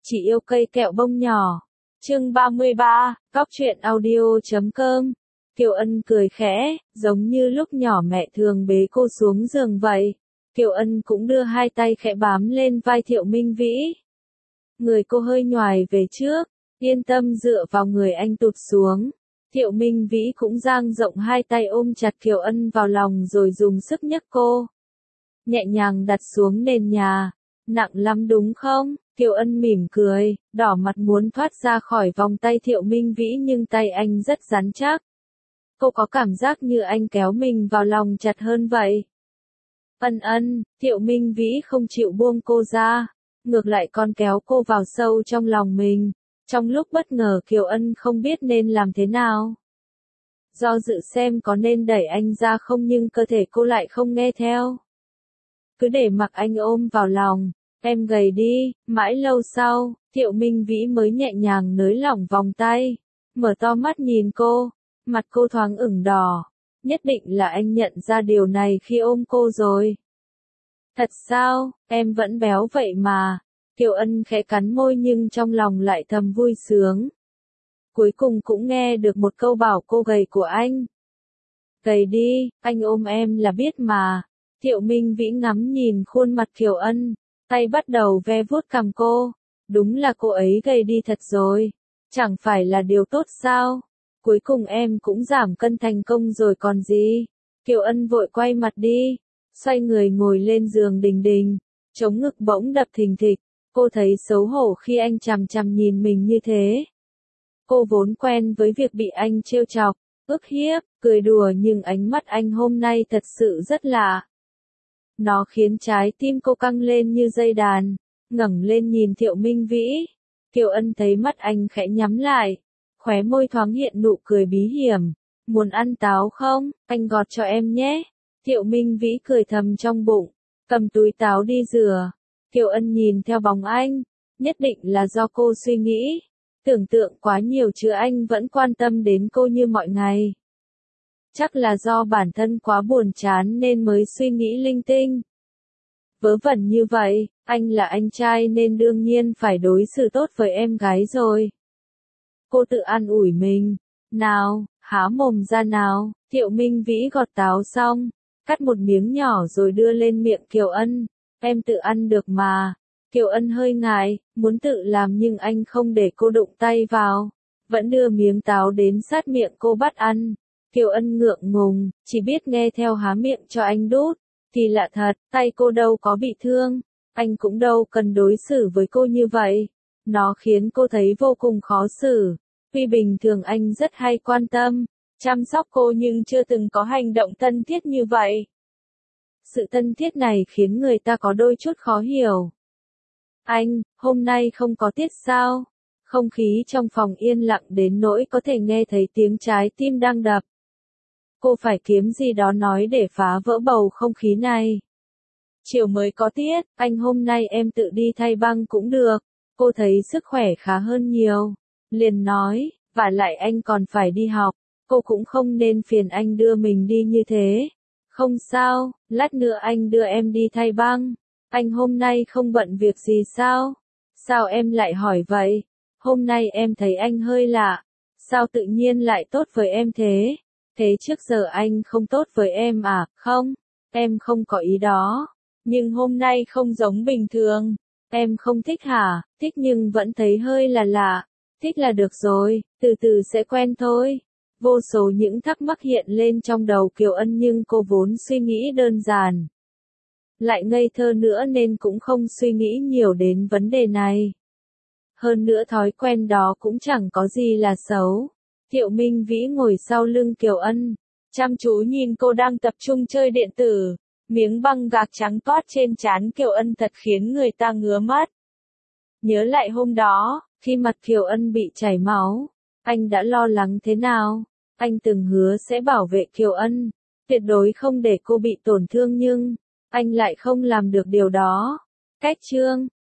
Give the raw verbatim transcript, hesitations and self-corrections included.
Chị yêu cây kẹo bông nhỏ. Chương ba mươi ba, Góc truyện audio chấm com. Kiều Ân cười khẽ, giống như lúc nhỏ mẹ thường bế cô xuống giường vậy. Kiều Ân cũng đưa hai tay khẽ bám lên vai Thiệu Minh Vĩ. Người cô hơi nhoài về trước, yên tâm dựa vào người anh tụt xuống. Thiệu Minh Vĩ cũng dang rộng hai tay ôm chặt Kiều Ân vào lòng rồi dùng sức nhấc cô. Nhẹ nhàng đặt xuống nền nhà. Nặng lắm đúng không? Kiều Ân mỉm cười, đỏ mặt muốn thoát ra khỏi vòng tay Thiệu Minh Vĩ nhưng tay anh rất rắn chắc. Cô có cảm giác như anh kéo mình vào lòng chặt hơn vậy. Ân ân, Thiệu Minh Vĩ không chịu buông cô ra, ngược lại còn kéo cô vào sâu trong lòng mình. Trong lúc bất ngờ Kiều Ân không biết nên làm thế nào. Do dự xem có nên đẩy anh ra không nhưng cơ thể cô lại không nghe theo. Cứ để mặc anh ôm vào lòng. Em gầy đi, mãi lâu sau, Thiệu Minh Vĩ mới nhẹ nhàng nới lỏng vòng tay, mở to mắt nhìn cô, mặt cô thoáng ửng đỏ, nhất định là anh nhận ra điều này khi ôm cô rồi. Thật sao, em vẫn béo vậy mà, Kiều Ân khẽ cắn môi nhưng trong lòng lại thầm vui sướng. Cuối cùng cũng nghe được một câu bảo cô gầy của anh. Gầy đi, anh ôm em là biết mà, Thiệu Minh Vĩ ngắm nhìn khuôn mặt Kiều Ân. Tay bắt đầu ve vuốt cằm cô, đúng là cô ấy gầy đi thật rồi, chẳng phải là điều tốt sao, cuối cùng em cũng giảm cân thành công rồi còn gì. Kiều Ân vội quay mặt đi, xoay người ngồi lên giường đình đình, chống ngực bỗng đập thình thịch, cô thấy xấu hổ khi anh chằm chằm nhìn mình như thế. Cô vốn quen với việc bị anh trêu chọc, ức hiếp, cười đùa nhưng ánh mắt anh hôm nay thật sự rất lạ. Nó khiến trái tim cô căng lên như dây đàn, ngẩng lên nhìn Thiệu Minh Vĩ. Kiều Ân thấy mắt anh khẽ nhắm lại, khóe môi thoáng hiện nụ cười bí hiểm. Muốn ăn táo không, anh gọt cho em nhé. Thiệu Minh Vĩ cười thầm trong bụng, cầm túi táo đi rửa. Kiều Ân nhìn theo bóng anh, nhất định là do cô suy nghĩ, tưởng tượng quá nhiều chứ anh vẫn quan tâm đến cô như mọi ngày. Chắc là do bản thân quá buồn chán nên mới suy nghĩ linh tinh. Vớ vẩn như vậy, anh là anh trai nên đương nhiên phải đối xử tốt với em gái rồi. Cô tự an ủi mình. Nào, há mồm ra nào. Thiệu Minh Vĩ gọt táo xong, cắt một miếng nhỏ rồi đưa lên miệng Kiều Ân. Em tự ăn được mà. Kiều Ân hơi ngại, muốn tự làm nhưng anh không để cô đụng tay vào. Vẫn đưa miếng táo đến sát miệng cô bắt ăn. Kiều Ân ngượng ngùng, chỉ biết nghe theo há miệng cho anh đút. Thì lạ thật, tay cô đâu có bị thương, anh cũng đâu cần đối xử với cô như vậy. Nó khiến cô thấy vô cùng khó xử. Tuy bình thường anh rất hay quan tâm, chăm sóc cô nhưng chưa từng có hành động thân thiết như vậy. Sự thân thiết này khiến người ta có đôi chút khó hiểu. Anh, hôm nay không có tiết sao? Không khí trong phòng yên lặng đến nỗi có thể nghe thấy tiếng trái tim đang đập. Cô phải kiếm gì đó nói để phá vỡ bầu không khí này. Chiều mới có tiết, anh hôm nay em tự đi thay băng cũng được. Cô thấy sức khỏe khá hơn nhiều. Liền nói, vả lại anh còn phải đi học. Cô cũng không nên phiền anh đưa mình đi như thế. Không sao, lát nữa anh đưa em đi thay băng. Anh hôm nay không bận việc gì sao? Sao em lại hỏi vậy? Hôm nay em thấy anh hơi lạ. Sao tự nhiên lại tốt với em thế? Thế trước giờ anh không tốt với em à? Không, em không có ý đó. Nhưng hôm nay không giống bình thường. Em không thích hả? Thích nhưng vẫn thấy hơi là lạ. Thích là được rồi, từ từ sẽ quen thôi. Vô số những thắc mắc hiện lên trong đầu Kiều Ân nhưng cô vốn suy nghĩ đơn giản. Lại ngây thơ nữa nên cũng không suy nghĩ nhiều đến vấn đề này. Hơn nữa thói quen đó cũng chẳng có gì là xấu. Thiệu Minh Vĩ ngồi sau lưng Kiều Ân, chăm chú nhìn cô đang tập trung chơi điện tử, miếng băng gạc trắng toát trên trán Kiều Ân thật khiến người ta ngứa mắt. Nhớ lại hôm đó, khi mặt Kiều Ân bị chảy máu, anh đã lo lắng thế nào? Anh từng hứa sẽ bảo vệ Kiều Ân, tuyệt đối không để cô bị tổn thương nhưng, anh lại không làm được điều đó. Cách chương